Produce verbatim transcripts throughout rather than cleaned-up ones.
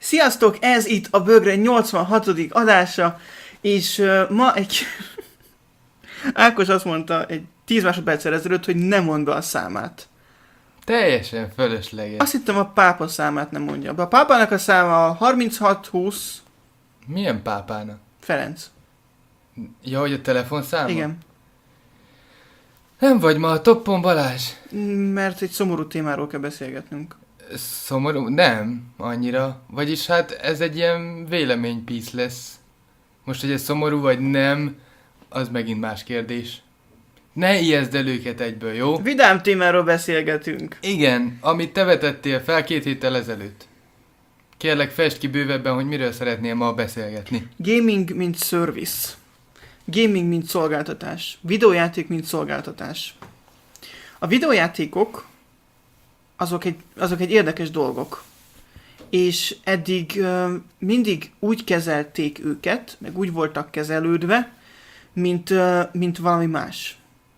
Sziasztok, ez itt a Bögre nyolcvanhatodik adása, és uh, ma egy... Ákos azt mondta egy tíz másodperccel ezelőtt, hogy nem mond be a számát. Teljesen fölösleges. Azt hittem, a pápa számát nem mondja be. A pápának a száma harminchat húsz... Milyen pápának? Ferenc. Ja, hogy a telefonszáma? Igen. Nem vagy ma a toppon, Balázs? Mert egy szomorú témáról kell beszélgetnünk. Szomorú? Nem, annyira. Vagyis hát ez egy ilyen véleménypisz lesz. Most, hogy ez szomorú vagy nem, az megint más kérdés. Ne ijeszd el őket egyből, jó? Vidám témáról beszélgetünk. Igen, amit te vetettél fel két héttel ezelőtt. Kérlek, fest ki bővebben, hogy miről szeretnél ma beszélgetni. Gaming, mint service. Gaming, mint szolgáltatás. Videójáték, mint szolgáltatás. A videójátékok azok egy, azok egy érdekes dolgok. És eddig uh, mindig úgy kezelték őket, meg úgy voltak kezelődve, mint, uh, mint valami más.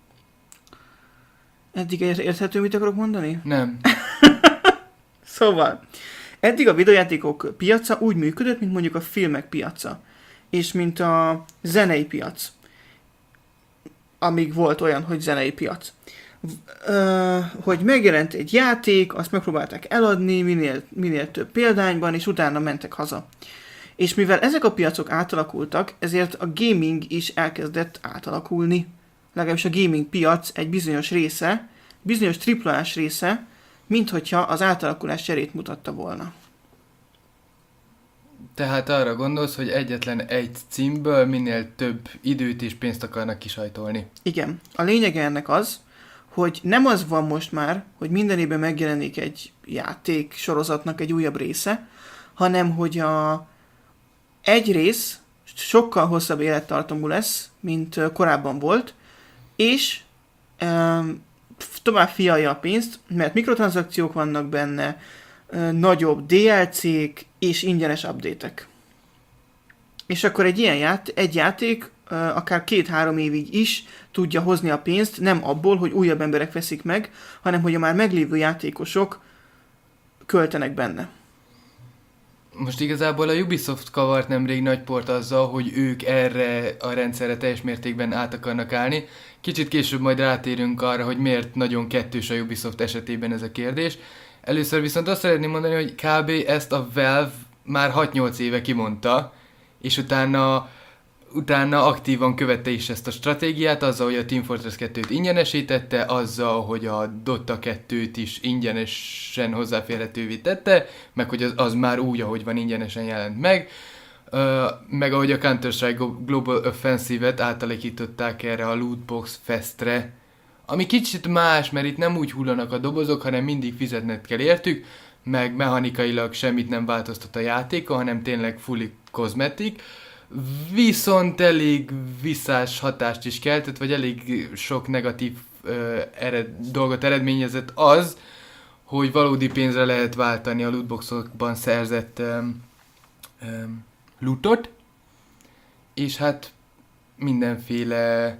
Eddig érthető, mit akarok mondani? Nem. Szóval, eddig a videójátékok piaca úgy működött, mint mondjuk a filmek piaca. És mint a zenei piac. Amíg volt olyan, hogy zenei piac. Uh, hogy megjelent egy játék, azt megpróbálták eladni minél, minél több példányban, és utána mentek haza. És mivel ezek a piacok átalakultak, ezért a gaming is elkezdett átalakulni. Legalábbis a gaming piac egy bizonyos része, bizonyos triplás része, minthogyha az átalakulás cserét mutatta volna. Tehát arra gondolsz, hogy egyetlen egy címből minél több időt és pénzt akarnak kisajtolni. Igen. A lényege ennek az, hogy nem az van most már, hogy minden évben megjelenik egy játék sorozatnak egy újabb része, hanem hogy a egy rész sokkal hosszabb élettartamú lesz, mint korábban volt, és um, tovább fialja a pénzt, mert mikrotranszakciók vannak benne, uh, nagyobb dé el cé-k és ingyenes update-ek. És akkor egy ilyen ját- egy játék uh, akár két-három évig is tudja hozni a pénzt, nem abból, hogy újabb emberek veszik meg, hanem hogy a már meglévő játékosok költenek benne. Most igazából a Ubisoft kavart nemrég nagy port azzal, hogy ők erre a rendszerre teljes mértékben át akarnak állni. Kicsit később majd rátérünk arra, hogy miért nagyon kettős a Ubisoft esetében ez a kérdés. Először viszont azt szeretném mondani, hogy kb. Ezt a Valve már hat-nyolc éve kimondta, és utána, utána aktívan követte is ezt a stratégiát, azzal, hogy a Team Fortress kettőt ingyenesítette, azzal, hogy a Dota kettőt is ingyenesen hozzáférhetővé tette, meg hogy az, az már úgy, ahogy van, ingyenesen jelent meg, uh, meg ahogy a Counter-Strike Global Offensive-et átalakították erre a Lootbox Festre, ami kicsit más, mert itt nem úgy hullanak a dobozok, hanem mindig fizetned kell értük, meg mechanikailag semmit nem változtat a játéka, hanem tényleg fully kozmetik, viszont elég visszás hatást is keltett, vagy elég sok negatív uh, ered, dolgot eredményezett az, hogy valódi pénzre lehet váltani a lootboxokban szerzett um, um, lootot, és hát mindenféle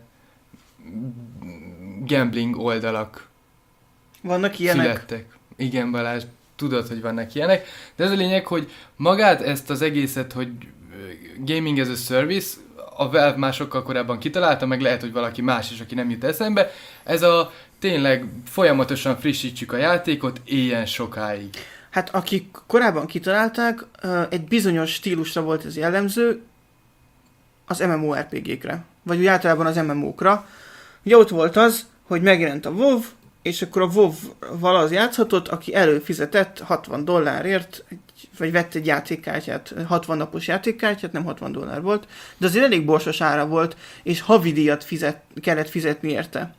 gambling oldalak Vannak ilyenek? születtek. Igen, Balázs, tudod, hogy vannak ilyenek, de ez a lényeg, hogy magát ezt az egészet, hogy gaming as a service, a Valve már sokkal korábban kitalálta, meg lehet, hogy valaki más is, aki nem jut eszembe. Ez a tényleg folyamatosan frissítsük a játékot, éljen sokáig. Hát akik korábban kitalálták, egy bizonyos stílusra volt ez jellemző, az em em o er pé gé-kre, vagy úgy általában az em em o-kra. Ugye ott volt az, hogy megjelent a WoW, és akkor a WoW-val az játszhatott, aki előfizetett hatvan dollárért, vagy vett egy játékkártyát, hatvan napos játékkártyát, nem hatvan dollár volt, de azért elég borsos ára volt, és havidíjat fizet, kellett fizetni érte.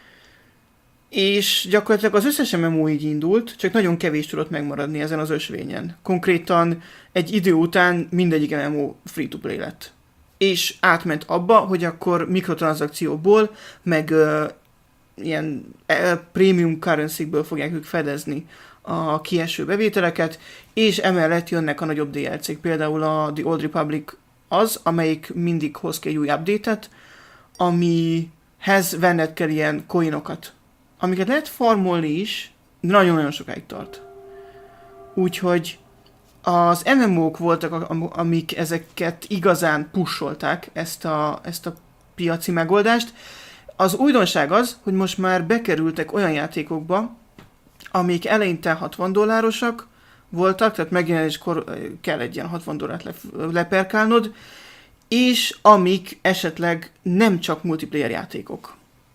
És gyakorlatilag az összes em em o így indult, csak nagyon kevés tudott megmaradni ezen az ösvényen. Konkrétan egy idő után mindegyik em em o free-to-play lett. És átment abba, hogy akkor mikrotranszakcióból, meg uh, ilyen uh, premium currency-ből fogják ők fedezni a kieső bevételeket, és emellett jönnek a nagyobb dé el cé-k. Például a The Old Republic az, amelyik mindig hoz ki egy új update-et, amihez venned kell ilyen coinokat, amiket lehet farmolni is, de nagyon-nagyon sokáig tart. Úgyhogy Az em em ó-k voltak, am- amik ezeket igazán pusolták, ezt a, ezt a piaci megoldást. Az újdonság az, hogy most már bekerültek olyan játékokba, amik eleinte hatvan dollárosak voltak, tehát megjelenéskor kell egy ilyen hatvan dollárt le, leperkálnod, és amik esetleg nem csak multiplayer játékok.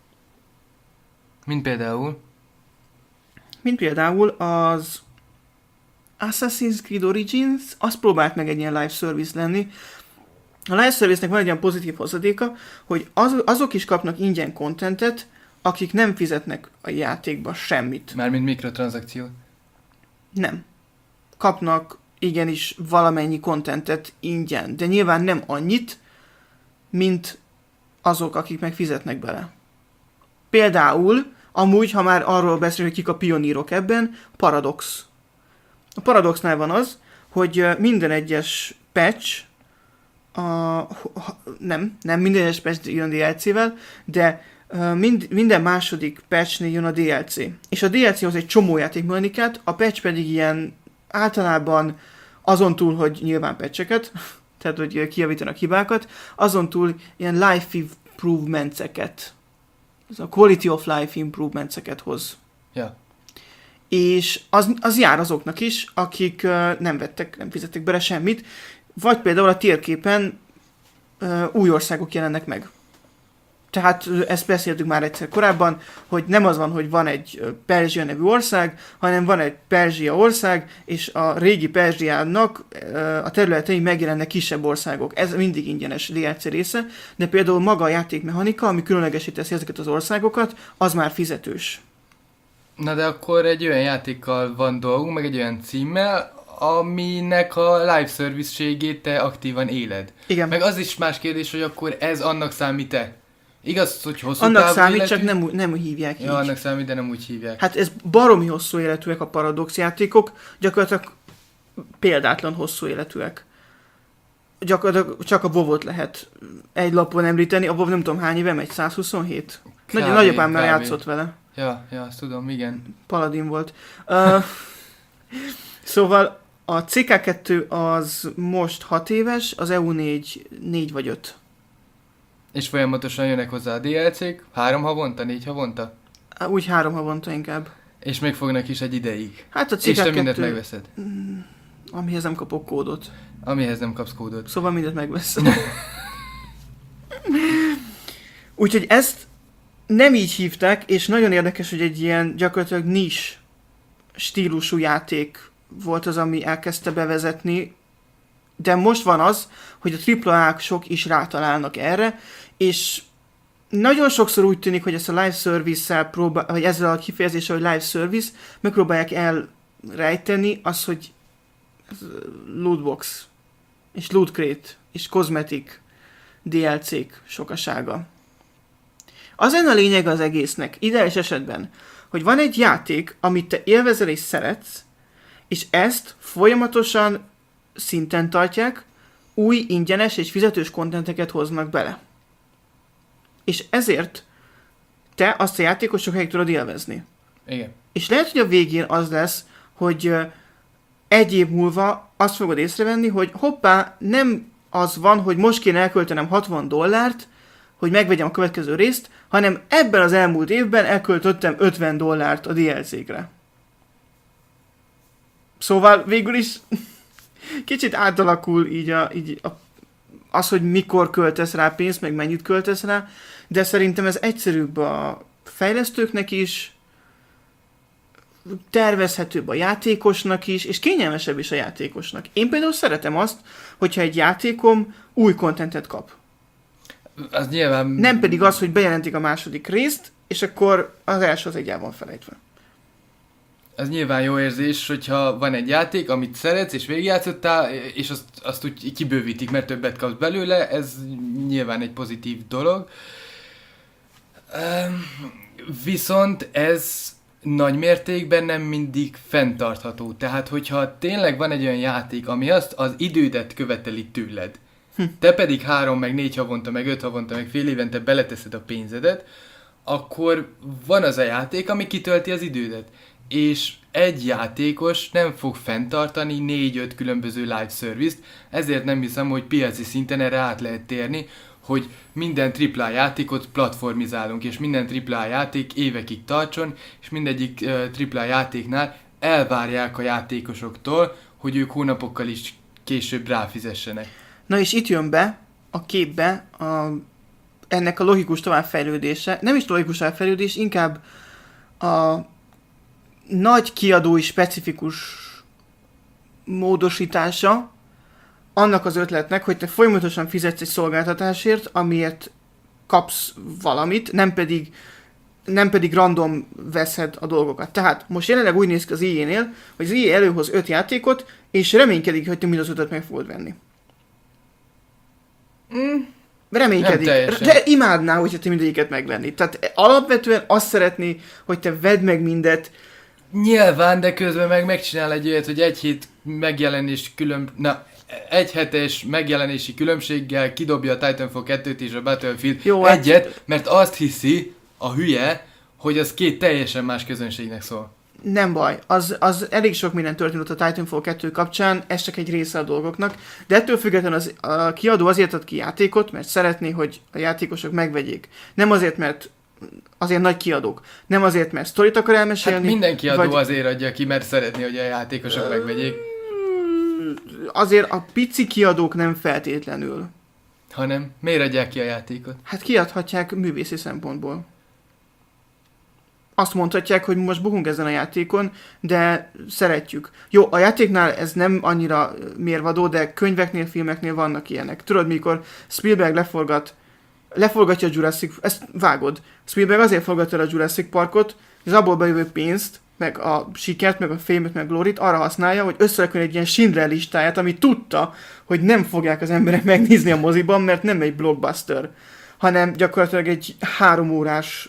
Mint például? Mint például az Assassin's Creed Origins, az próbált meg egy ilyen live service lenni. A live service-nek van egy olyan pozitív hozadéka, hogy az, azok is kapnak ingyen contentet, akik nem fizetnek a játékba semmit. Mármint mikrotranszakció. Nem. Kapnak igenis valamennyi contentet ingyen, de nyilván nem annyit, mint azok, akik meg fizetnek bele. Például, amúgy, ha már arról beszélünk, hogy kik a pionírok ebben, Paradox. A Paradoxnál van az, hogy minden egyes patch, a, nem, nem minden egyes patch jön dé el cé-vel, de mind, minden második patchnél jön a dé el cé. És a dé el cé hoz egy csomó játékmechanikát, a patch pedig ilyen általában azon túl, hogy nyilván patcheket, tehát hogy kijavítanak hibákat, azon túl ilyen life improvements-eket, ez a quality of life improvements-eket hoz. Ja. És az, az jár azoknak is, akik uh, nem vettek, nem fizettek bele semmit, vagy például a térképen uh, új országok jelennek meg. Tehát uh, ezt beszéltük már egyszer korábban, hogy nem az van, hogy van egy uh, Perzsia nevű ország, hanem van egy Perzsia ország, és a régi Perzsiának uh, a területei megjelennek kisebb országok. Ez mindig ingyenes dé el cé része, de például maga a játékmechanika, ami különlegesé teszi ezeket az országokat, az már fizetős. Na de akkor egy olyan játékkal van dolgunk, meg egy olyan címmel, aminek a live service-ségét te aktívan éled. Igen. Meg az is más kérdés, hogy akkor ez annak számít-e? Igaz, hogy hosszú Annak távú számít, életű? csak nem, úgy- nem úgy hívják így. Ja, annak számít, de nem úgy hívják. Hát ez baromi hosszú életűek a Paradox játékok, gyakorlatilag példátlan hosszú életűek. Gyakorlatilag csak a WoW-ot lehet egy lapon említeni, a WoW nem tudom hány éve megy, száz huszonhét? Kb, Nagy, nagyapám már kb. játszott vele, Ja, ja, azt tudom, igen. paladin volt. Uh, szóval a cé ká kettő az most hat éves, az e u négy, négy vagy öt. És folyamatosan jönnek hozzá a dé el cé-k, három havonta, négy havonta, Úgy három havonta inkább. és még fognak is egy ideig. Hát a És te mindent cé ká kettő, megveszed, amihez nem kapok kódot. amihez nem kapsz kódot. Szóval mindent megveszem. Úgyhogy ezt nem így hívták, és nagyon érdekes, hogy egy ilyen gyakorlatilag niche stílusú játék volt az, ami elkezdte bevezetni, de most van az, hogy a tripla á-sok is rátalálnak erre, és nagyon sokszor úgy tűnik, hogy ezt a live service-szel próbál, vagy ezzel a kifejezéssel, hogy live service, megpróbálják elrejteni az, hogy lootbox, és loot crate, és cosmetic dé el cé-k sokasága. Az lenne a lényeg az egésznek, ideális esetben, hogy van egy játék, amit te élvezel és szeretsz, és ezt folyamatosan szinten tartják, új, ingyenes és fizetős kontenteket hoznak bele. És ezért te azt a játékot sokáig tudod élvezni. Igen. És lehet, hogy a végén az lesz, hogy ö, egy év múlva azt fogod észrevenni, hogy hoppá, nem az van, hogy most kéne elköltenem hatvan dollárt, hogy megvegyem a következő részt, hanem ebben az elmúlt évben elköltöttem ötven dollárt a dé el cé-kre. Szóval végül is kicsit átalakul így, a, így a, az, hogy mikor költesz rá pénzt, meg mennyit költesz rá, de szerintem ez egyszerűbb a fejlesztőknek is, tervezhetőbb a játékosnak is, és kényelmesebb is a játékosnak. Én például szeretem azt, hogyha egy játékom új kontentet kap. Az nyilván... Nem pedig az, hogy bejelentik a második részt, és akkor az első az egyáltalán van felejtve. Az nyilván jó érzés, hogyha van egy játék, amit szeretsz, és végigjátszottál, és azt, azt úgy kibővítik, mert többet kapsz belőle, ez nyilván egy pozitív dolog. Viszont ez nagy mértékben nem mindig fenntartható. Tehát, hogyha tényleg van egy olyan játék, ami azt az idődet követeli tőled, hm. te pedig három, meg négy havonta, meg öt havonta, meg fél évente beleteszed a pénzedet, akkor van az a játék, ami kitölti az idődet. és egy játékos nem fog fenntartani négy-öt különböző live service-t, ezért nem hiszem, hogy piaci szinten erre át lehet térni, hogy minden á á á játékot platformizálunk, és minden á á á játék évekig tartson, és mindegyik uh, á á á játéknál elvárják a játékosoktól, hogy ők hónapokkal is később ráfizessenek. Na és itt jön be a képbe a, ennek a logikus továbbfejlődése. Nem is logikus továbbfejlődés, inkább a nagy kiadói specifikus módosítása annak az ötletnek, hogy te folyamatosan fizetsz egy szolgáltatásért, amiért kapsz valamit, nem pedig, nem pedig random veszed a dolgokat. Tehát most jelenleg úgy néz ki az í á-nél, hogy az í á előhoz öt játékot, és reménykedik, hogy te mind az ötöt meg fogod venni. Mm. Reménykedik. De imádná, hogyha te mindegyiket megvenni. Tehát alapvetően azt szeretné, hogy te vedd meg mindet. Nyilván, de közben meg megcsinál egy olyat, hogy egy hét megjelenés külön... Na, egy hetes megjelenési különbséggel kidobja a Titanfall kettőt és a Battlefield Jó, egyet, hát... mert azt hiszi a hülye, hogy az két teljesen más közönségnek szól. Nem baj, az, az elég sok minden történt a Titanfall kettő kapcsán, ez csak egy része a dolgoknak, de ettől függetlenül az, a kiadó azért ad ki játékot, mert szeretné, hogy a játékosok megvegyék. Nem azért, mert azért nagy kiadók. Nem azért, mert sztorit akar elmesélni. Hát minden kiadó vagy... azért adja ki, mert szeretné, hogy a játékosok megvegyék. Azért a pici kiadók nem feltétlenül. Hanem miért adják ki a játékot? Hát kiadhatják művészi szempontból. Azt mondhatják, hogy most bukunk ezen a játékon, de szeretjük. Jó, a játéknál ez nem annyira mérvadó, de könyveknél, filmeknél vannak ilyenek. Tudod, mikor Spielberg leforgat, leforgatja a Jurassic, ezt vágod. Spielberg azért forgatja a Jurassic Parkot, hogy az abból bejövő pénzt, meg a sikert, meg a fémet, meg a glorit arra használja, hogy összerakjon egy ilyen Schindler listáját, ami tudta, hogy nem fogják az emberek megnézni a moziban, mert nem egy blockbuster, hanem gyakorlatilag egy három órás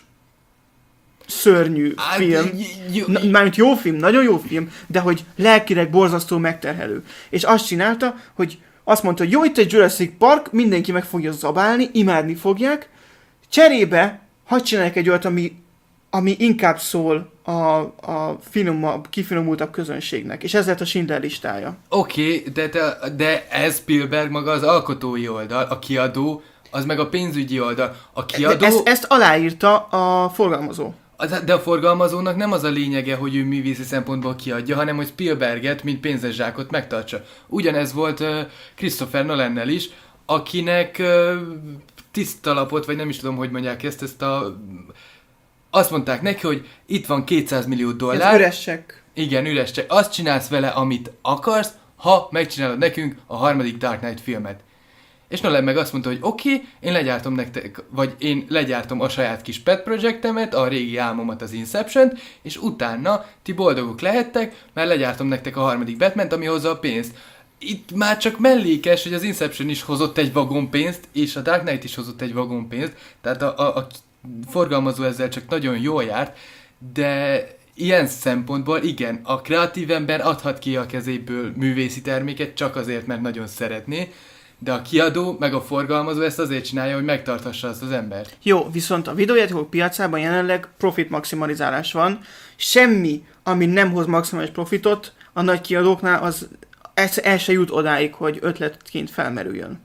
szörnyű Á, film. Jó, Na, mármint jó film, nagyon jó film, de hogy lelkileg borzasztó megterhelő. És azt csinálta, hogy azt mondta, hogy jó, itt egy Jurassic Park, mindenki meg fogja zabálni, imádni fogják, cserébe hadd csinálják egy olyat, ami, ami inkább szól a, a finomabb, kifinomultabb közönségnek. És ez lett a Schindler listája. Oké, okay, de, de, de ez Spielberg maga az alkotói oldal, a kiadó, az meg a pénzügyi oldal. A kiadó... Ezt, ezt aláírta a forgalmazó. De a forgalmazónak nem az a lényege, hogy ő művészi szempontból kiadja, hanem hogy Spielberget, mint pénzes zsákot megtartsa. Ugyanez volt uh, Christopher Nolannel is, akinek uh, tiszta lapot, vagy nem is tudom, hogy mondják ezt, ezt a... Azt mondták neki, hogy itt van kétszáz millió dollár. Ez üres csekk. Igen, üres csekk. Azt csinálsz vele, amit akarsz, ha megcsinálod nekünk a harmadik Dark Knight filmet. És Nolan meg azt mondta, hogy oké, okay, én legyártom nektek, vagy én legyártom a saját kis pet projektemet, a régi álmomat, az Inception-t, és utána ti boldogok lehettek, mert legyártom nektek a harmadik Batman-t, ami hozza a pénzt. Itt már csak mellékes, hogy az Inception is hozott egy vagon pénzt, és a Dark Knight is hozott egy vagon pénzt, tehát a, a, a forgalmazó ezzel csak nagyon jól járt, de ilyen szempontból igen, a kreatív ember adhat ki a kezéből művészi terméket csak azért, mert nagyon szeretné, de a kiadó, meg a forgalmazó ezt azért csinálja, hogy megtarthassa azt az embert. Jó, viszont a videójátékok piacában jelenleg profit maximalizálás van. Semmi, ami nem hoz maximális profitot, a nagy kiadóknál az el se jut odáig, hogy ötletként felmerüljön.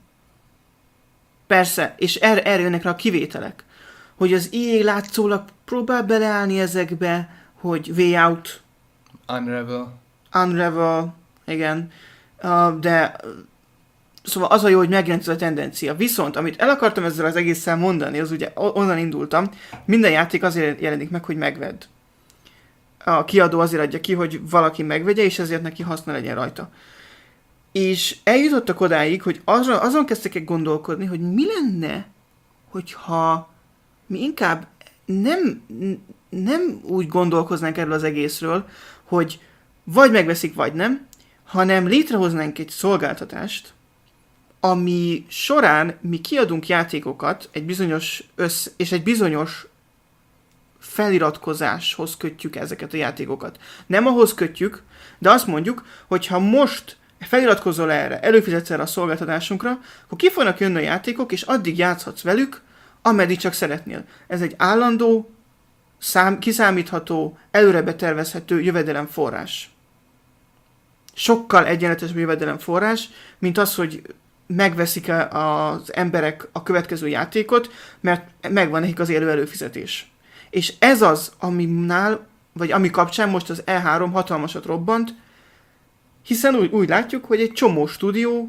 Persze, és erre, erre jönnek rá a kivételek. Hogy az í á látszólag próbál beleállni ezekbe, hogy Way Out, Unravel. Unravel, igen, uh, de... Szóval az a jó, hogy megjelent ez a tendencia. Viszont, amit el akartam ezzel az egésszel mondani, az ugye onnan indultam, minden játék azért jelenik meg, hogy megvedd. A kiadó azért adja ki, hogy valaki megvegye, és ezért neki haszna legyen rajta. És eljutottak odáig, hogy azon, azon kezdtek el gondolkodni, hogy mi lenne, hogyha mi inkább nem, nem úgy gondolkoznánk erről az egészről, hogy vagy megveszik, vagy nem, hanem létrehoznánk egy szolgáltatást, ami során mi kiadunk játékokat egy bizonyos össz, és egy bizonyos feliratkozáshoz kötjük ezeket a játékokat. Nem ahhoz kötjük, de azt mondjuk, hogy ha most feliratkozol erre, előfizetsz erre a szolgáltatásunkra, akkor ki fognak jönni a játékok, és addig játszhatsz velük, ameddig csak szeretnél. Ez egy állandó szám, kiszámítható, előre betervezhető jövedelemforrás. Sokkal egyenletesebb jövedelemforrás, mint az, hogy megveszik az emberek a következő játékot, mert megvan nekik az élő előfizetés. És ez az, aminál, vagy ami kapcsán most az E három hatalmasat robbant, hiszen úgy, úgy látjuk, hogy egy csomó stúdió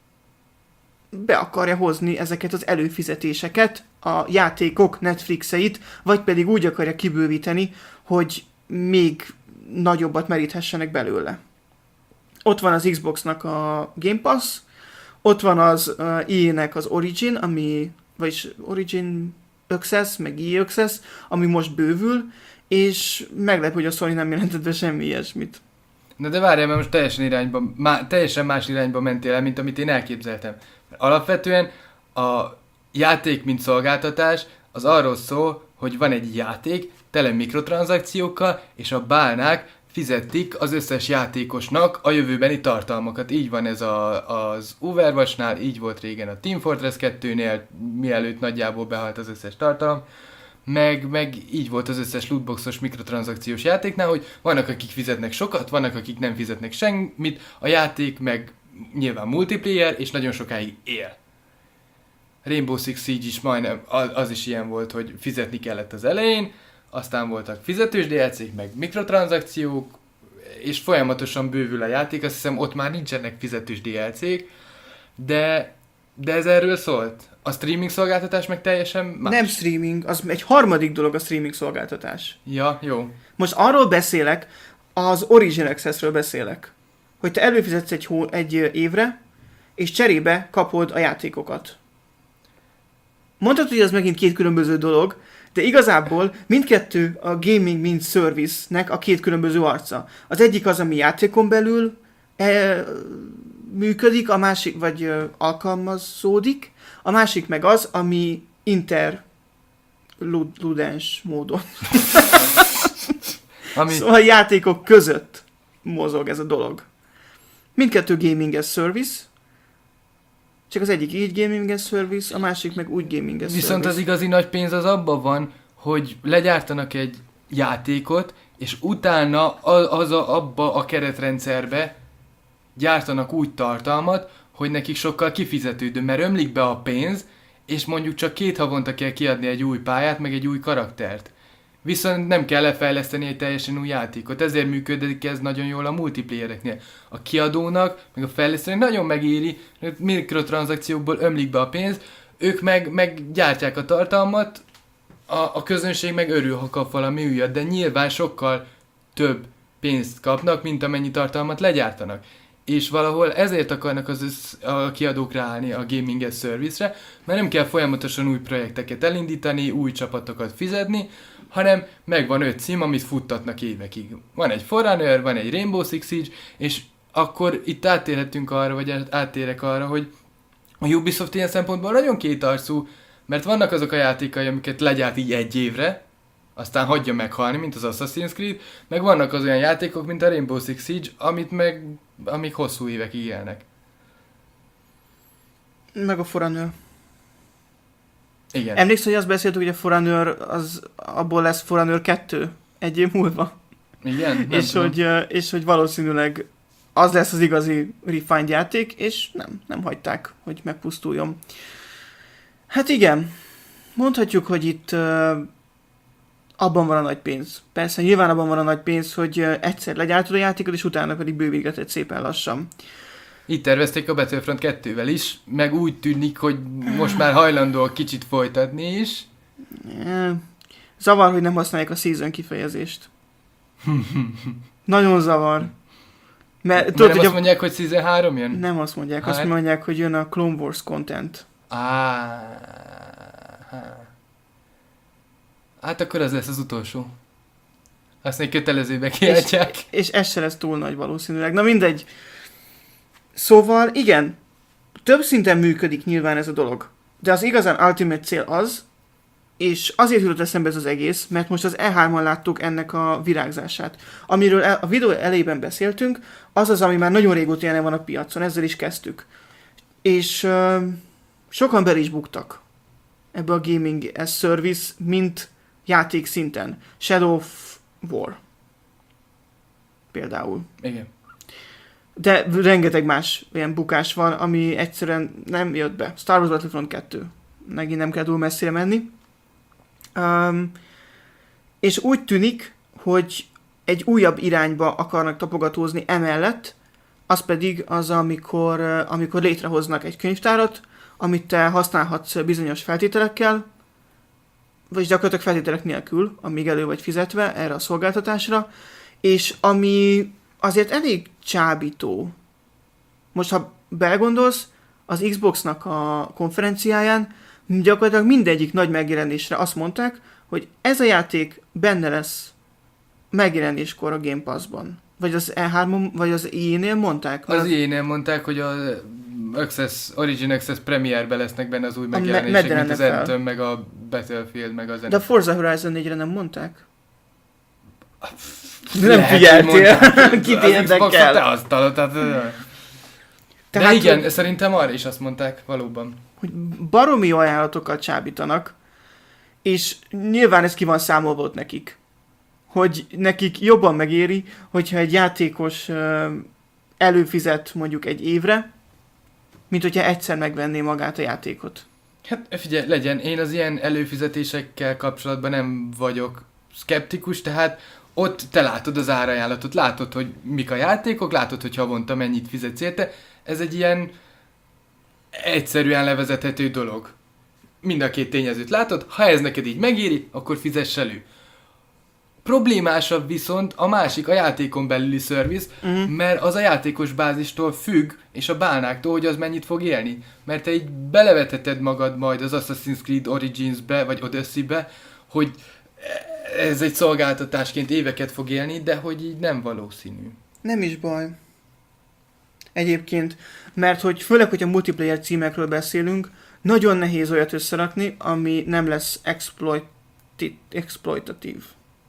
be akarja hozni ezeket az előfizetéseket, a játékok Netflixeit, vagy pedig úgy akarja kibővíteni, hogy még nagyobbat meríthessenek belőle. Ott van az Xboxnak a Game Pass, ott van az uh, í á-nek az Origin, ami, vagyis Origin Access, meg í á Access, ami most bővül, és meglep, hogy a Sony nem jelentett be semmi ilyesmit. Na de várjál, mert most teljesen, irányba, má, teljesen más irányba mentél el, mint amit én elképzeltem. Alapvetően a játék, mint szolgáltatás, az arról szól, hogy van egy játék, tele mikrotranszakciókkal, és a bálnák fizettik az összes játékosnak a jövőbeni tartalmakat. Így van ez a, az Overwatchnál, így volt régen a Team Fortress kettőnél, mielőtt nagyjából behalt az összes tartalom. Meg, meg így volt az összes lootboxos mikrotranszakciós játéknál, hogy vannak, akik fizetnek sokat, vannak, akik nem fizetnek semmit, a játék meg nyilván multiplayer, és nagyon sokáig él. Rainbow Six Siege is majdnem, az is ilyen volt, hogy fizetni kellett az elején, aztán voltak fizetős dé el cé-k, meg mikrotranszakciók, és folyamatosan bővül a játék, azt hiszem ott már nincsenek fizetős dé el cé-k, de, de ez erről szólt. A streaming szolgáltatás meg teljesen más. Nem streaming, az egy harmadik dolog a streaming szolgáltatás. Ja, jó. Most arról beszélek, az Origin Access-ről beszélek, hogy te előfizetsz egy, hó, egy évre, és cserébe kapod a játékokat. Mondhatod, hogy az megint két különböző dolog, de igazából mindkettő a gaming mint service-nek a két különböző arca. Az egyik az, ami játékon belül e, működik, a másik, vagy e, alkalmazódik, a másik meg az, ami interludens módon. Ami... Szóval a játékok között mozog ez a dolog. Mindkettő gaming as service, csak az egyik így gaming as service, a másik meg úgy gaming as Viszont service. az igazi nagy pénz az abban van, hogy legyártanak egy játékot, és utána az a, abba a keretrendszerbe gyártanak úgy tartalmat, hogy nekik sokkal kifizetődő, mert ömlik be a pénz, és mondjuk csak két havonta kell kiadni egy új pályát, meg egy új karaktert. Viszont nem kell lefejleszteni egy teljesen új játékot, ezért működik ez nagyon jól a multiplayereknél. A kiadónak, meg a fejlesztőnek nagyon megéri, hogy mikrotranszakciókból ömlik be a pénz, ők meg, meg gyártják a tartalmat, a, a közönség meg örül, ha kap valami újat, de nyilván sokkal több pénzt kapnak, mint amennyi tartalmat legyártanak. És valahol ezért akarnak az össz, a kiadók ráállni a gaming as service-re, mert nem kell folyamatosan új projekteket elindítani, új csapatokat fizetni, hanem megvan öt cím, amit futtatnak évekig. Van egy Forerunner, van egy Rainbow Six Siege, és akkor itt áttérhetünk arra, vagy áttérek arra, hogy a Ubisoft ilyen szempontból nagyon kétarcú, mert vannak azok a játékai, amiket legyárt így egy évre, aztán hagyja meghalni, mint az Assassin's Creed, meg vannak az olyan játékok, mint a Rainbow Six Siege, amit meg, amik hosszú évekig élnek. Meg a Forerunner. Igen. Emlékszel, hogy azt beszéltük, hogy a Forerunner, az, abból lesz Forerunner kettő egy év múlva? Igen? és, hogy, és hogy valószínűleg az lesz az igazi refined játék, és nem, nem hagyták, hogy megpusztuljon. Hát igen, mondhatjuk, hogy itt uh, abban van a nagy pénz. Persze, nyilván abban van a nagy pénz, hogy uh, egyszer legyártod a játékot, és utána pedig bővígeted szépen lassan. Így tervezték a Battlefront kettővel is, meg úgy tűnik, hogy most már hajlandóak kicsit folytatni is. Zavar, hogy nem használják a season kifejezést. Nagyon zavar. Mert, Mert tudod, nem hogy azt a... mondják, hogy Season három jön? Nem azt mondják, Hát? azt mondják, hogy jön a Clone Wars content. Á, hát akkor ez lesz az utolsó. Azt még kötelezőbe kiáltják. És, és ez se lesz túl nagy valószínűleg. Na mindegy. Szóval igen, több szinten működik nyilván ez a dolog. De az igazán ultimate cél az, és azért jutott eszembe ez az egész, mert most az E hármon láttuk ennek a virágzását. Amiről el, a videó elejében beszéltünk, az az, ami már nagyon régóta jelen van a piacon, ezzel is kezdtük. És uh, sokan bele is buktak ebbe a gaming as service, mint játék szinten. Shadow of War. Például. Igen. De rengeteg más ilyen bukás van, ami egyszerűen nem jött be. Star Wars Battlefront kettő. Megint nem kell túl messzire menni. Um, és úgy tűnik, hogy egy újabb irányba akarnak tapogatózni emellett, az pedig az, amikor, amikor létrehoznak egy könyvtárat, amit te használhatsz bizonyos feltételekkel, vagy gyakorlatilag feltételek nélkül, amíg elő vagy fizetve erre a szolgáltatásra, és ami azért elég csábító. Most, ha belegondolsz, az Xboxnak a konferenciáján gyakorlatilag mindegyik nagy megjelenésre azt mondták, hogy ez a játék benne lesz megjelenéskor a Game Pass-ban. Vagy az E három, vagy az i á-nél mondták? Az i á-nél mondták, hogy a Access, Origin Access Premiere-ben lesznek benne az új me- megjelenések, mint az Anthem, meg a Battlefield, meg az De a Forza Horizon négyre nem mondták? Nem nem figyeltél, kit érdekel. Te asztalod, tehát... De Tehát, igen, hogy, szerintem arra is azt mondták, valóban. hogy baromi ajánlatokkal csábítanak, és nyilván ez ki van számolva ott nekik. Hogy nekik jobban megéri, hogyha egy játékos uh, előfizet mondjuk egy évre, mint hogyha egyszer megvenné magát a játékot. Hát figyelj, legyen, én az ilyen előfizetésekkel kapcsolatban nem vagyok szkeptikus, tehát ott te látod az árajánlatot, látod, hogy mik a játékok, látod, hogy havonta mennyit fizetsz érte. Ez egy ilyen egyszerűen levezethető dolog. Mind a két tényezőt látod, ha ez neked így megéri, akkor fizess elő. Problémásabb viszont a másik, a játékon belüli szerviz, uh-huh. mert az a játékos bázistól függ, és a bálnáktól, hogy az mennyit fog élni. Mert te így belevetheted magad majd az Assassin's Creed Origins-be, vagy Odyssey-be, hogy ez egy szolgáltatásként éveket fog élni, de hogy így nem valószínű. Nem is baj. Egyébként, mert hogy főleg, hogy a multiplayer címekről beszélünk, nagyon nehéz olyat összerakni, ami nem lesz exploiti- exploitatív.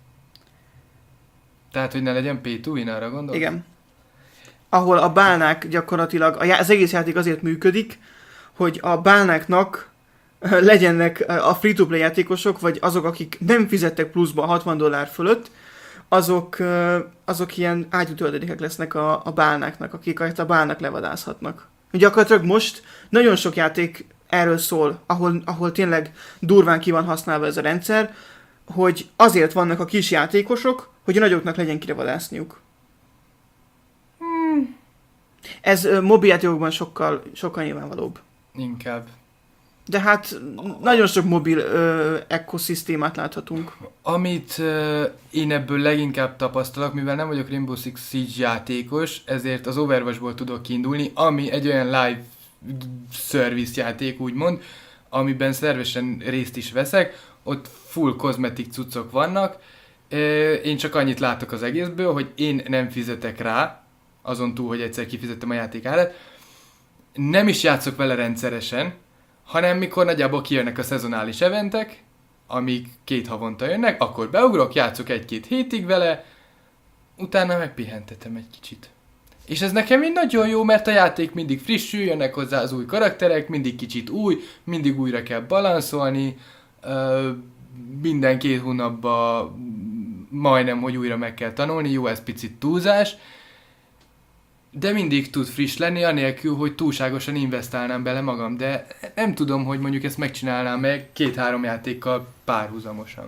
Tehát, hogy ne legyen pay to win, arra gondolsz? Igen. Ahol a bálnák gyakorlatilag, az egész játék azért működik, hogy a bálnáknak legyenek a free-to-play játékosok, vagy azok, akik nem fizettek pluszba hatvan dollár fölött, azok, azok ilyen ágyútöltelékek lesznek a, a bálnáknak, akik a bálnak levadászhatnak. Gyakorlatilag most nagyon sok játék erről szól, ahol, ahol tényleg durván ki van használva ez a rendszer, hogy azért vannak a kis játékosok, hogy a nagyoknak legyen kire vadászniuk. Hmm. Ez mobiljátékokban sokkal, sokkal nyilvánvalóbb. Inkább. De hát nagyon sok mobil ö, ekoszisztémát láthatunk. Amit ö, én ebből leginkább tapasztalok, mivel nem vagyok Rainbow Six Siege játékos, ezért az Overwatchból tudok kiindulni, ami egy olyan live service játék, úgymond, amiben szervesen részt is veszek, ott full kozmetik cuccok vannak. Ö, én csak annyit látok az egészből, hogy én nem fizetek rá, azon túl, hogy egyszer kifizettem a játék árat. Nem is játszok vele rendszeresen, hanem mikor nagyjából kijönnek a szezonális eventek, amik két havonta jönnek, akkor beugrok, játszok egy-két hétig vele, utána megpihentetem egy kicsit. És ez nekem így nagyon jó, mert a játék mindig frissül, jönnek hozzá az új karakterek, mindig kicsit új, mindig újra kell balanszolni, minden két hónapban majdnem, hogy újra meg kell tanulni, jó, ez picit túlzás, de mindig tud friss lenni, anélkül, hogy túlságosan investálnám bele magam, de nem tudom, hogy mondjuk ezt megcsinálnám meg két-három játékkal párhuzamosan.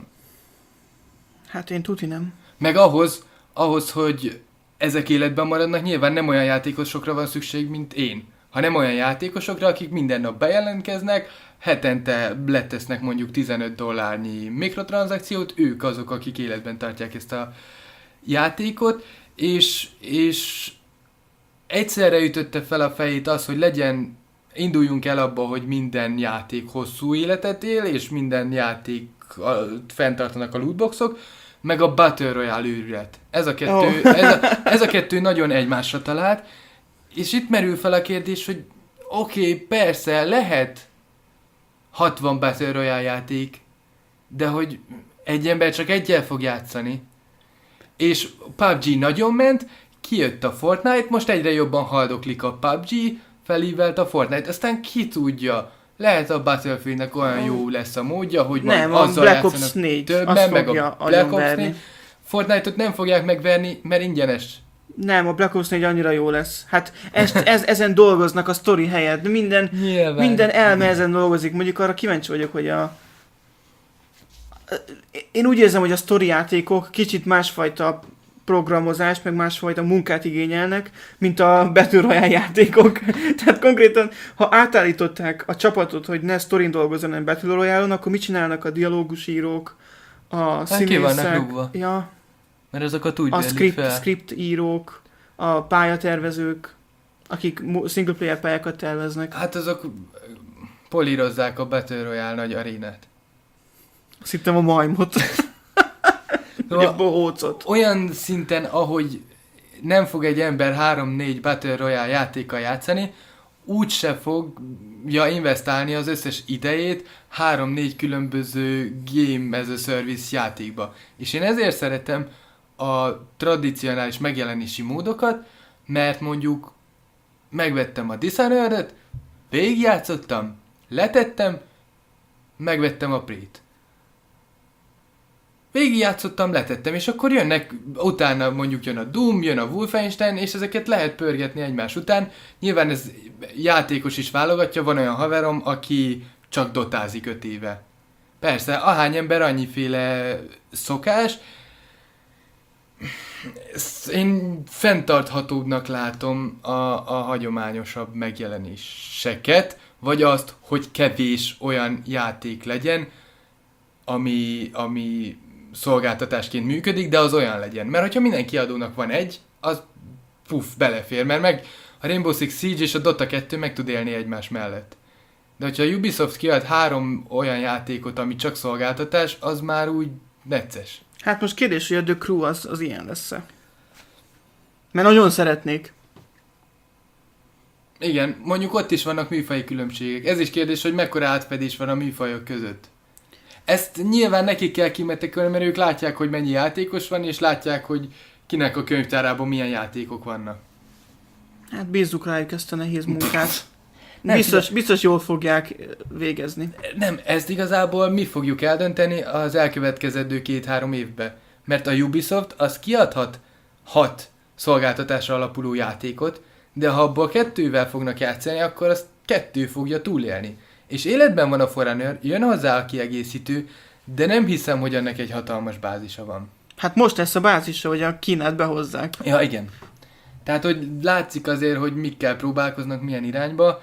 Hát én tuti nem. Meg ahhoz, ahhoz, hogy ezek életben maradnak, nyilván nem olyan játékosokra van szükség, mint én, hanem olyan játékosokra, akik minden nap bejelentkeznek, hetente letesznek mondjuk tizenöt dollárnyi mikrotranszakciót, ők azok, akik életben tartják ezt a játékot, és, és egyszerre ütötte fel a fejét az, hogy legyen, induljunk el abba, hogy minden játék hosszú életet él, és minden játék a, fenntartanak a lootboxok, meg a Battle Royale őrület. Ez a kettő, oh. ez, a, ez a kettő nagyon egymásra talált, és itt merül fel a kérdés, hogy oké, okay, persze, lehet hatvan Battle Royale játék, de hogy egy ember csak egyel fog játszani. És pé u bé gé nagyon ment, kijött a Fortnite, most egyre jobban haldoklik a pé u bé gé, felívelt a Fortnite, aztán ki tudja, Lehet a Battlefieldnek olyan jó lesz a módja, hogy nem, majd a azzal Black Ops játszanak négy, többen, azt meg fogja a Black Ops verni. négy. Fortnite-ot nem fogják megverni, mert ingyenes. Nem, a Black Ops négy annyira jó lesz. Hát ezt, ez, ezen dolgoznak a sztori helyett. Minden, minden elme ezen dolgozik. Mondjuk arra kíváncsi vagyok, hogy a... Én úgy érzem, hogy a sztori játékok kicsit másfajta programozást, meg másfajta munkát igényelnek, mint a Battle Royale játékok. Tehát konkrétan, ha átállították a csapatot, hogy ne sztorin dolgozzon, hanem Battle Royale-on, akkor mit csinálnak a dialógusírók, a színészek, ja, mert azokat úgy a script, script írók, a pályatervezők, akik single player pályákat terveznek. Hát azok polírozzák a Battle Royale nagy arénát. Azt hittem a majmot. Vagy a bohócot. Olyan szinten, ahogy nem fog egy ember három-négy Battle Royale játékkal játszani, úgy se fogja investálni az összes idejét három-négy különböző Game as a Service játékba. És én ezért szeretem a tradicionális megjelenési módokat, mert mondjuk megvettem a Dishonored-et, végigjátszottam, letettem, megvettem a Prey-t. Végigjátszottam, letettem, és akkor jönnek, utána mondjuk jön a Doom, jön a Wolfenstein, és ezeket lehet pörgetni egymás után. Nyilván ez játékos is válogatja, van olyan haverom, aki csak dotázik öt éve. Persze, ahány ember, annyiféle szokás. Én fenntarthatóbbnak látom a, a hagyományosabb megjelenéseket, vagy azt, hogy kevés olyan játék legyen, ami, ami szolgáltatásként működik, de az olyan legyen. Mert hogyha minden kiadónak van egy, az puff, belefér, mert meg a Rainbow Six Siege és a Dota kettő meg tud élni egymás mellett. De hogyha a Ubisoft kiad három olyan játékot, ami csak szolgáltatás, az már úgy necces. Hát most kérdés, hogy a The Crew az, az ilyen lesz-e. Mert nagyon szeretnék. Igen, mondjuk ott is vannak műfaji különbségek. Ez is kérdés, hogy mekkora átfedés van a műfajok között. Ezt nyilván nekik kell kimetekölni, mert ők látják, hogy mennyi játékos van, és látják, hogy kinek a könyvtárában milyen játékok vannak. Hát bízzuk rájuk ezt a nehéz munkát. Biztos, biztos jól fogják végezni. Nem, ezt igazából mi fogjuk eldönteni az elkövetkezendő két-három évben. Mert a Ubisoft az kiadhat hat szolgáltatásra alapuló játékot, de ha abból kettővel fognak játszani, akkor azt kettő fogja túlélni. És életben van a Forerunner, jön hozzá a kiegészítő, de nem hiszem, hogy annak egy hatalmas bázisa van. Hát most lesz a bázisa, hogy a Kínát behozzák. Ja, igen. Tehát, hogy látszik azért, hogy mikkel próbálkoznak, milyen irányba.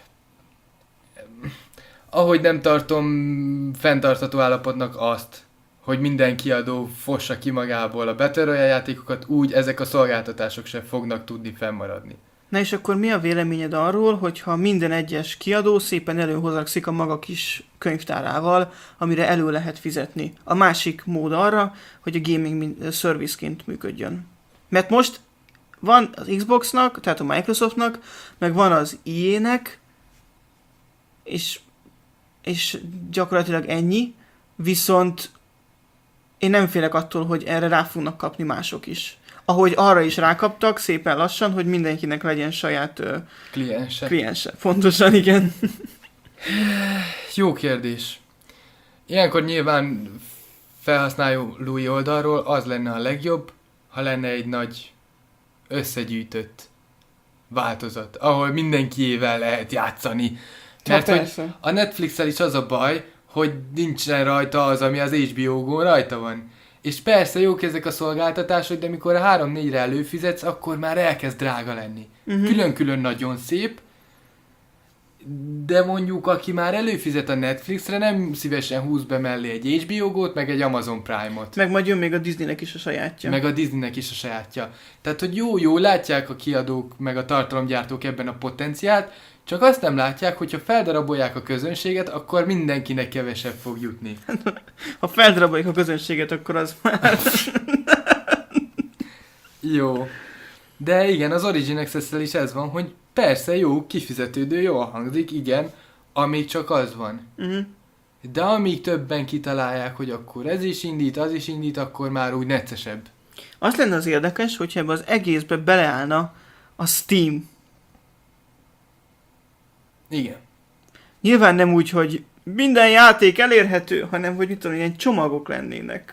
Ahogy nem tartom fenntartható állapotnak azt, hogy minden kiadó fossa ki magából a Battle Royale játékokat, úgy ezek a szolgáltatások sem fognak tudni fennmaradni. Na és akkor mi a véleményed arról, hogyha minden egyes kiadó szépen előhozakszik a maga kis könyvtárával, amire elő lehet fizetni? A másik mód arra, hogy a gaming serviceként működjön. Mert most van az Xboxnak, tehát a Microsoftnak, meg van az í á-nek, és, és gyakorlatilag ennyi, viszont én nem félek attól, hogy erre rá fognak kapni mások is. Ahogy arra is rákaptak szépen lassan, hogy mindenkinek legyen saját ö, kliense. kliense. Pontosan, igen. Jó kérdés. Ilyenkor nyilván felhasználói oldalról az lenne a legjobb, ha lenne egy nagy összegyűjtött változat, ahol mindenkiével lehet játszani. Mert hogy a Netflix-el is az a baj, hogy nincsen rajta az, ami az há bé ó-gon rajta van. És persze jók ezek a szolgáltatások, de mikor a három-négyre előfizetsz, akkor már elkezd drága lenni. Uh-huh. Külön-külön nagyon szép, de mondjuk aki már előfizet a Netflixre, nem szívesen húz be mellé egy há bé ó-gót, meg egy Amazon Prime-ot. Meg majd jön még a Disneynek is a sajátja. Meg a Disneynek is a sajátja. Tehát, hogy jó-jó, látják a kiadók, meg a tartalomgyártók ebben a potenciált, csak azt nem látják, hogyha feldarabolják a közönséget, akkor mindenkinek kevesebb fog jutni. Ha feldarabolják a közönséget, akkor az már... Jó. De igen, az Origin Access-szel is ez van, hogy persze jó, kifizetődő, jól hangzik, igen, amíg csak az van. Uh-huh. De amíg többen kitalálják, hogy akkor ez is indít, az is indít, akkor már úgy neccesebb. Az lenne az érdekes, hogyha ebbe az egészbe beleállna a Steam. Igen. Nyilván nem úgy, hogy minden játék elérhető, hanem hogy mit tudom, ilyen csomagok lennének.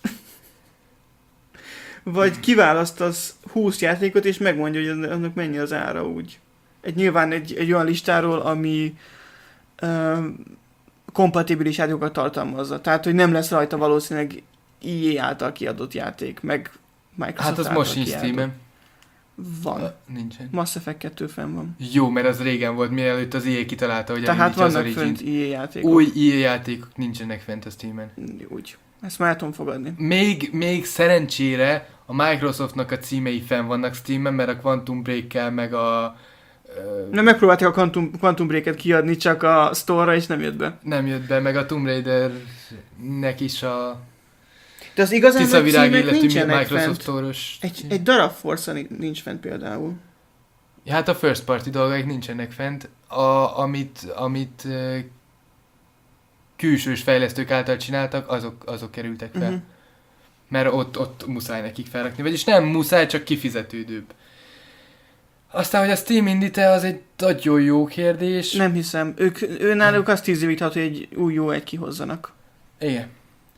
Vagy kiválasztasz húsz játékot, és megmondja, hogy annak mennyi az ára úgy. Egy, nyilván egy, egy olyan listáról, ami uh, kompatibilis játékokat tartalmazza. Tehát, hogy nem lesz rajta valószínűleg í á által kiadott játék, meg Microsoft Hát az most nincs Steam-en. Van. A, nincsen. Mass Effect kettő fenn van. Jó, mert az régen volt, mielőtt az í á kitalálta, hogy Tehát elindítja az vannak Origin-t. fönt í á játékok. Új í á játékok nincsenek fent a Steam-en. Úgy. Ezt már el tudom fogadni. Még, még szerencsére a Microsoftnak a címei fenn vannak Steam-en, mert a Quantum Break-kel meg a... Uh, nem megpróbálták a Quantum, Quantum Break-et kiadni csak a Store-ra, és nem jött be. Nem jött be, meg a Tomb Raider-nek is a... De az igazán Tisza a virág címek életű nincsenek Microsoft fent. Store-os. Egy, egy darab Forza nincs fent például. Ja, hát a first party dolgaik nincsenek fent, a, amit, amit uh, külsős fejlesztők által csináltak, azok, azok kerültek fel. Uh-huh. Mert ott, ott muszáj nekik felrakni. Vagyis nem muszáj, csak kifizetődőbb. Aztán, hogy a Steam indít-e, az egy nagyon jó kérdés. Nem hiszem. Ők, ő náluk azt tíz évig tart, hogy egy új jó egy kihozzanak. Igen.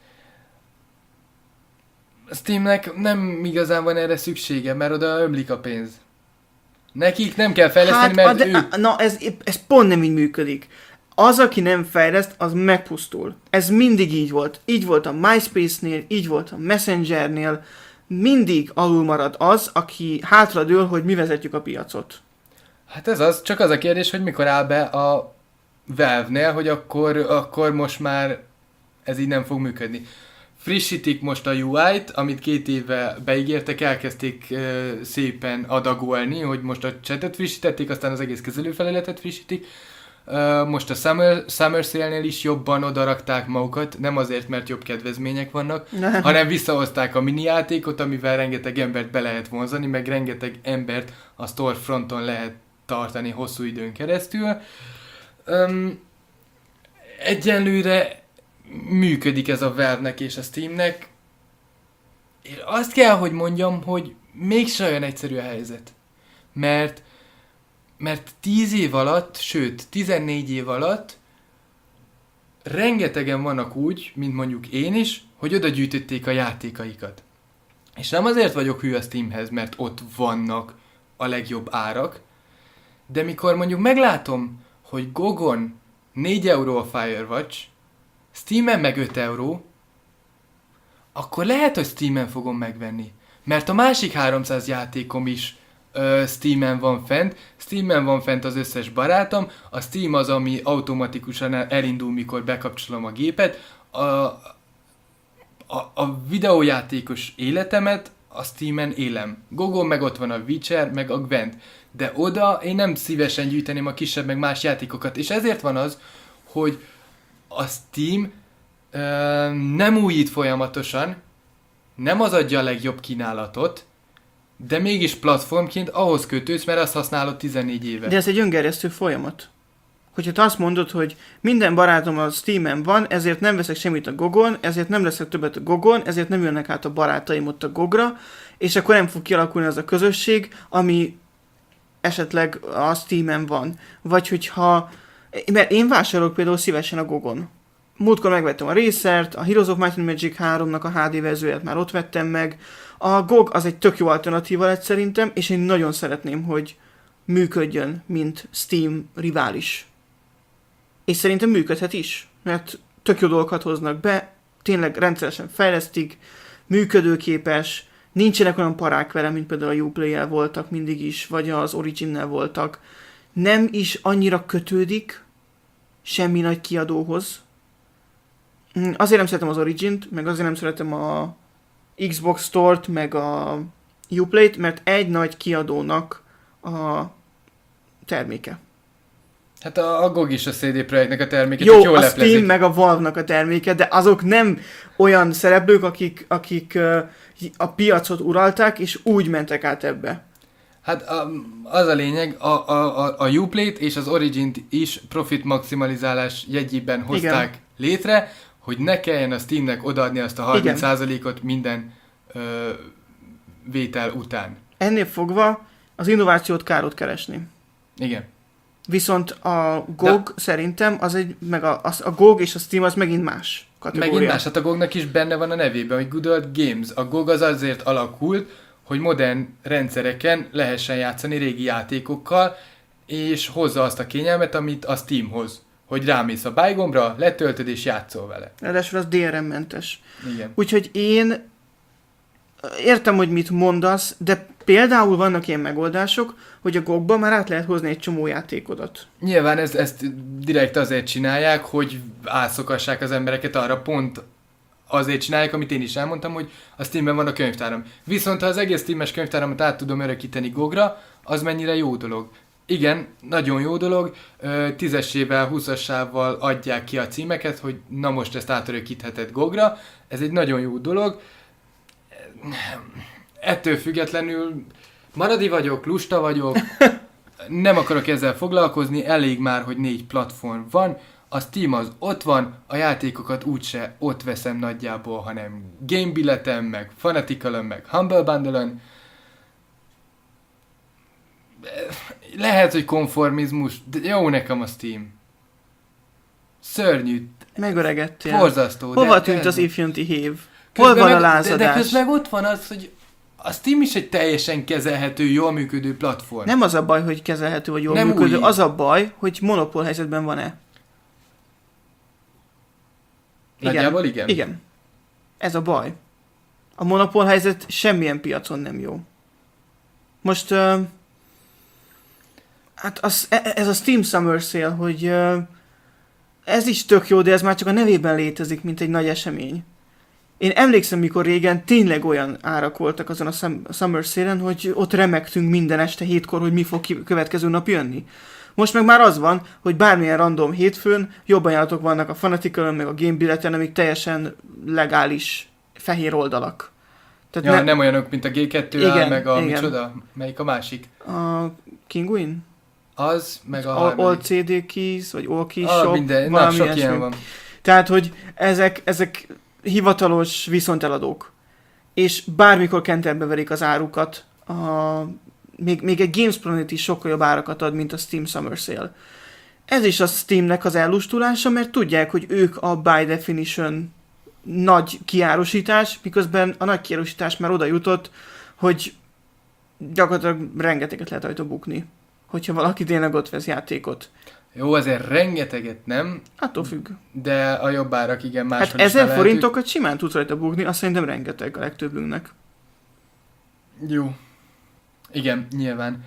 A Steamnek nem igazán van erre szüksége, mert oda ömlik a pénz. Nekik nem kell fejleszteni, hát, mert de, ők... Na, ez, ez pont nem így működik. Az, aki nem fejleszt, az megpusztul. Ez mindig így volt. Így volt a MySpace-nél, így volt a Messengernél. Mindig alul marad az, aki hátradől, hogy mi vezetjük a piacot. Hát ez az, csak az a kérdés, hogy mikor áll be a Valve-nél, hogy akkor, akkor most már ez így nem fog működni. Frissítik most a u í-t, amit két éve beígértek, elkezdték uh, szépen adagolni, hogy most a chatet frissítették, aztán az egész kezelőfelületet frissítik. Uh, most a Summer, Summer Sale-nél is jobban odarakták magukat, nem azért, mert jobb kedvezmények vannak, Nem. hanem visszahozták a mini játékot, amivel rengeteg embert be lehet vonzani, meg rengeteg embert a storefronton lehet tartani hosszú időn keresztül. Um, egyenlőre működik ez a Valve-nek és a Steamnek. Én azt kell, hogy mondjam, hogy mégse olyan egyszerű a helyzet. Mert mert tíz év alatt, sőt, tizennégy év alatt rengetegen vannak úgy, mint mondjuk én is, hogy oda gyűjtötték a játékaikat. És nem azért vagyok hű a Steamhez, mert ott vannak a legjobb árak, de mikor mondjuk meglátom, hogy Gogon négy euró a Firewatch, Steamen meg öt euró, akkor lehet, hogy Steamen fogom megvenni. Mert a másik háromszáz játékom is uh, Steamen van fent, Steamen van fent az összes barátom, a Steam az, ami automatikusan elindul, mikor bekapcsolom a gépet, a, a, a videójátékos életemet a Steamen élem. Gogon meg ott van a Witcher, meg a Gwent. De oda én nem szívesen gyűjteném a kisebb, meg más játékokat. És ezért van az, hogy a Steam ö, nem újít folyamatosan, nem az adja a legjobb kínálatot, de mégis platformként ahhoz kötődsz, mert azt használod tizennégy éve. De ez egy öngerjesztő folyamat. Hogyha te azt mondod, hogy minden barátom a Steamen van, ezért nem veszek semmit a Gogon, ezért nem leszek többet a Gogon, ezért nem jönnek át a barátaim ott a Gogra, és akkor nem fog kialakulni az a közösség, ami esetleg a Steamen van. Vagy hogyha... Mert én vásárolok például szívesen a Gogon. Múltkor megvettem a Racert, a Heroes of Might and Magic háromnak a há dé verzióját már ott vettem meg. A gé o gé az egy tök jó alternatíva lett szerintem, és én nagyon szeretném, hogy működjön, mint Steam rivális. És szerintem működhet is, mert tök jó dolgokat hoznak be, tényleg rendszeresen fejlesztik, működőképes, nincsenek olyan parák vele, mint például a Uplay-el voltak mindig is, vagy az Origin-nel voltak. Nem is annyira kötődik semmi nagy kiadóhoz. Azért nem szeretem az Origin-t, meg azért nem szeretem a Xbox Store-t, meg a Uplay-t, mert egy nagy kiadónak a terméke. Hát a, a gé o gé is a cé dé Projektnek a terméke, jó, jól a leplezik. Steam meg a Valve-nak a terméke, de azok nem olyan szereplők, akik, akik uh, a piacot uralták, és úgy mentek át ebbe. Hát a, az a lényeg, a, a, a, a Uplay-t és az Origin-t is profit maximalizálás jegyében hozták Igen. létre, hogy ne kelljen a Steamnek odaadni azt a harminc százalékot minden ö, vétel után. Ennél fogva az innovációt károt keresni. Igen. Viszont a gé o gé De... szerintem az egy, meg a, a, a gé o gé és a Steam az megint más kategória. Megint más, hát a gé o gé-nak is benne van a nevében, hogy Good Old Games. A gé o gé az azért alakult, hogy modern rendszereken lehessen játszani régi játékokkal, és hozza azt a kényelmet, amit a Steam hoz. Hogy rámész a buy gombra, letöltöd és játszol vele. Ráadásul az dé er em-mentes. Igen. Úgyhogy én értem, hogy mit mondasz, de például vannak ilyen megoldások, hogy a gé o gé-ba már át lehet hozni egy csomó játékodat. Nyilván ezt, ezt direkt azért csinálják, hogy álszokassák az embereket arra, pont azért csinálják, amit én is elmondtam, hogy a Steamben van a könyvtáram. Viszont ha az egész Steam-es könyvtáramat át tudom örökíteni gé o gé-ra, az mennyire jó dolog. Igen, nagyon jó dolog, tízesével, húszassával adják ki a címeket, hogy na most ezt átörökítheted gé o gé-ra, ez egy nagyon jó dolog. Ettől függetlenül maradi vagyok, lusta vagyok, nem akarok ezzel foglalkozni, elég már, hogy négy platform van, a Steam az ott van, a játékokat úgyse ott veszem nagyjából, hanem Game Billeten, meg Fanatical-on, meg Humble Bundle-on. Lehet, hogy konformizmus, de jó nekem a Steam. Szörnyű. Megöregettél. Borzasztó. Hova tűnt az Infinity Hive? Hol van a lázadás? De, de közben ott van az, hogy a Steam is egy teljesen kezelhető, jól működő platform. Nem az a baj, hogy kezelhető vagy jól nem működő, úgy. Az a baj, hogy monopól helyzetben van-e. Nagyjából igen. Igen. Ez a baj. A monopól helyzet semmilyen piacon nem jó. Most uh, hát az, ez a Steam Summer Sale, hogy uh, ez is tök jó, de ez már csak a nevében létezik, mint egy nagy esemény. Én emlékszem, mikor régen tényleg olyan árak voltak azon a Summer Sale-en, hogy ott remegtünk minden este hétkor, hogy mi fog ki- következő nap jönni. Most meg már az van, hogy bármilyen random hétfőn jobb ajánlatok vannak a Fanatical-on, meg a Game Billeten, amik teljesen legális fehér oldalak. Tehát ja, ne... nem olyanok, mint a gé kettő, igen, meg a igen. micsoda? Melyik a másik? A Kinguin? Az, meg a harmadik. All cé dé Keys, vagy All Keys ah, Shop, minden. valami Na, sok ilyen van. Tehát, hogy ezek, ezek hivatalos viszonteladók. És bármikor kenterbe verik az árukat. A, még, még egy GamesPlanet is sokkal jobb árakat ad, mint a Steam Summer Sale. Ez is a Steamnek az ellustulása, mert tudják, hogy ők a by definition nagy kiárusítás, miközben a nagy kiárusítás már oda jutott, hogy gyakorlatilag rengeteget lehet rajta bukni, hogyha valaki tényleg ott vesz játékot. Jó, azért rengeteget nem. Attól függ. De a jobb árak igen máshol hát ezer forintokat simán tudsz rajta bukni, azt szerintem rengeteg a legtöbbünknek. Jó. Igen, nyilván.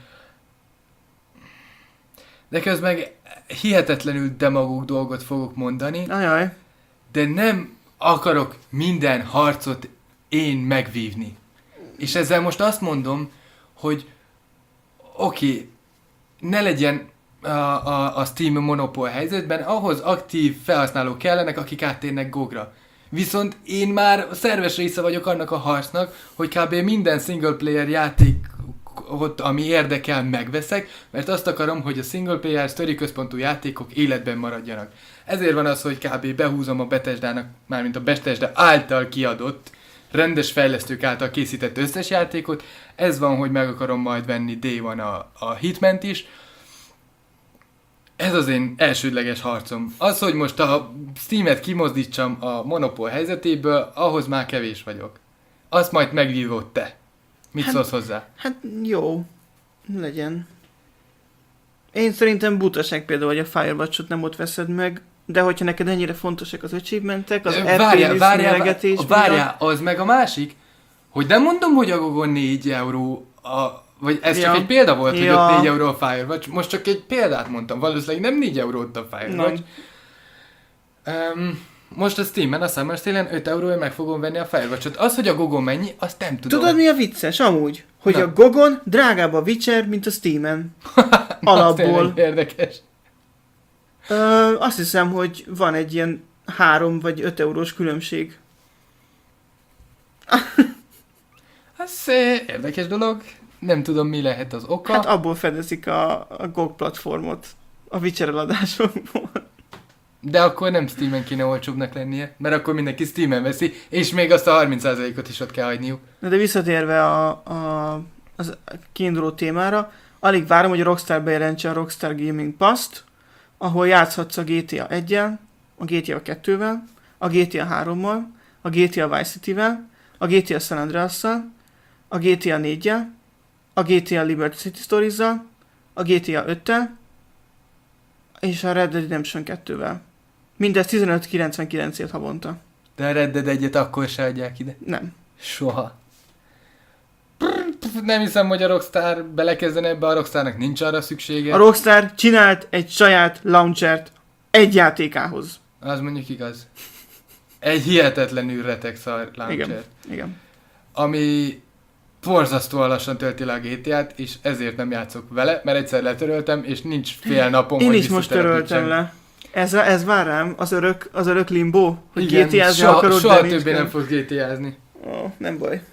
De közben meg hihetetlenül demagóg dolgot fogok mondani. Ajaj. De nem akarok minden harcot én megvívni. És ezzel most azt mondom, hogy oké, okay, ne legyen a, a, a Steam monopól helyzetben, ahhoz aktív felhasználók kellenek, akik áttérnek gé o gé-ra. Viszont én már szerves része vagyok annak a harcnak, hogy kb. Minden single player játékot, ami érdekel, megveszek, mert azt akarom, hogy a single player sztori központú játékok életben maradjanak. Ezért van az, hogy kb. Behúzom a Bethesdának, mármint a Bethesda által kiadott, rendes fejlesztők által készített összes játékot. Ez van, hogy meg akarom majd venni Day One a, a Hitment is. Ez az én elsődleges harcom. Az, hogy most a Steamet kimozdítsam a monopól helyzetéből, ahhoz már kevés vagyok. Azt majd megvívod te. Mit hát, szólsz hozzá? Hát jó, legyen. Én szerintem butaság például, hogy a Firewatch-ot nem ott veszed meg, de hogyha neked ennyire fontosak az achievementek, az er pé gáz méregetés... Várjál, az meg a másik, hogy nem mondom, hogy a Gogon négy euró, a, vagy ez ja. csak egy példa volt, ja. hogy ott négy euró a Firewatch, most csak egy példát mondtam, valószínűleg nem négy eurót a Firewatch. Um, most a Steamen, a Summer Sale-en öt euróért meg fogom venni a Firewatch-ot. Az, hogy a Gogon mennyi, azt nem tudom. Tudod, mi a vicces amúgy? Hogy Na. a Gogon drágább a Witcher, mint a Steamen. Alapból. Érdekes. Ö, azt hiszem, hogy van egy ilyen három vagy öt eurós különbség. Ez érdekes dolog. Nem tudom, mi lehet az oka. Hát abból fedezik a, a gé o gé platformot. A Witcher eladásokból. De akkor nem Steamen kéne olcsóbbnak lennie, mert akkor mindenki Steamen veszi, és még azt a harminc százalékot is ott kell hagyniuk. De visszatérve a, a, az kiinduló témára, Alig várom, hogy a Rockstar bejelentse a Rockstar Gaming Pass-t, ahol játszhatsz a gé té á egyel, a gé té á kettővel, a gé té á hárommal, a gé té á Vice City-vel, a gé té á San Andreas-szal, a gé té á négyel, a gé té á Liberty City Stories-zal, a gé té á öttel, és a Red Dead Redemption kettővel. Mindez tizenöt kilencvenkilencért havonta. De a Red Dead egyet akkor se adják ide. Nem. Soha. Nem hiszem, hogy a Rockstar belekezdene ebbe, a Rockstarnak nincs arra szüksége. A Rockstar csinált egy saját launchert egy játékához. Az mondjuk igaz. Egy hihetetlenül retek szar launcher. Igen, igen. Ami borzasztóan lassan tölti le a gé té á-t, és ezért nem játszok vele, mert egyszer letöröltem, és nincs fél napom, Én hogy is most töröltem le. Ez, ez vár rám, az örök, az örök limbo, hogy igen, gé té á-zni soha, akarod, soha de többé nincs nem fogsz gé té á-zni. Ó, nem baj.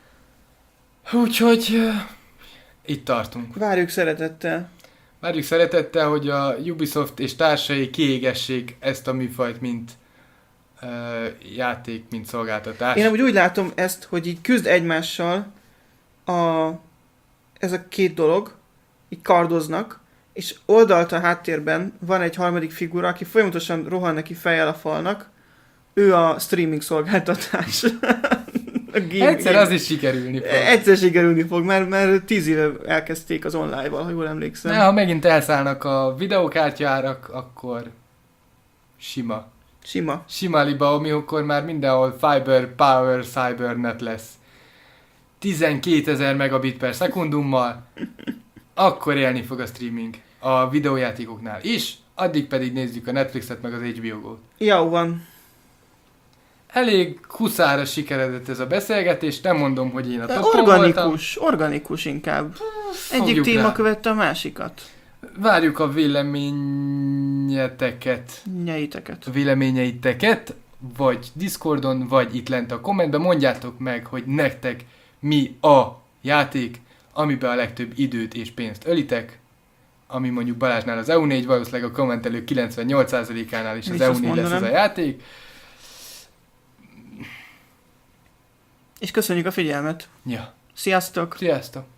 Úgyhogy uh, itt tartunk. Várjuk szeretettel. Várjuk szeretettel, hogy a Ubisoft és társai kiégessék ezt a műfajt, mint uh, játék, mint szolgáltatás. Én amúgy úgy látom ezt, hogy így küzd egymással a, ez a két dolog, így kardoznak, és oldalt a háttérben van egy harmadik figura, aki folyamatosan rohan neki fejjel a falnak. Ő a streaming szolgáltatás. A game, Egyszer game. az is sikerülni fog. Egyszer sikerülni fog, mert, mert tíz éve elkezdték az online-val, ha jól emlékszem. De ha megint elszállnak a videókártyárak, akkor sima. Sima. Sima liba, amikor már mindenhol Fiber Power Cybernet lesz. tizenkétezer megabit per szekundummal, akkor élni fog a streaming a videójátékoknál is, addig pedig nézzük a Netflixet meg az há bé o-t. Jó van. Elég huszára sikeredett ez a beszélgetés, nem mondom, hogy én a topon voltam. Organikus, organikus inkább. Egyik téma rá. követte a másikat. Várjuk a véleményeteket. Nyeiteket. véleményeiteket, vagy Discordon, vagy itt lent a kommentben, mondjátok meg, hogy nektek mi a játék, amiben a legtöbb időt és pénzt ölitek, ami mondjuk Balázsnál az E U négy, valószínűleg a kommentelők kilencvennyolc százalékánál is Én az is E U azt négy lesz ez a mondanám. játék. És köszönjük a figyelmet. Ja, Sziasztok! sziasztok!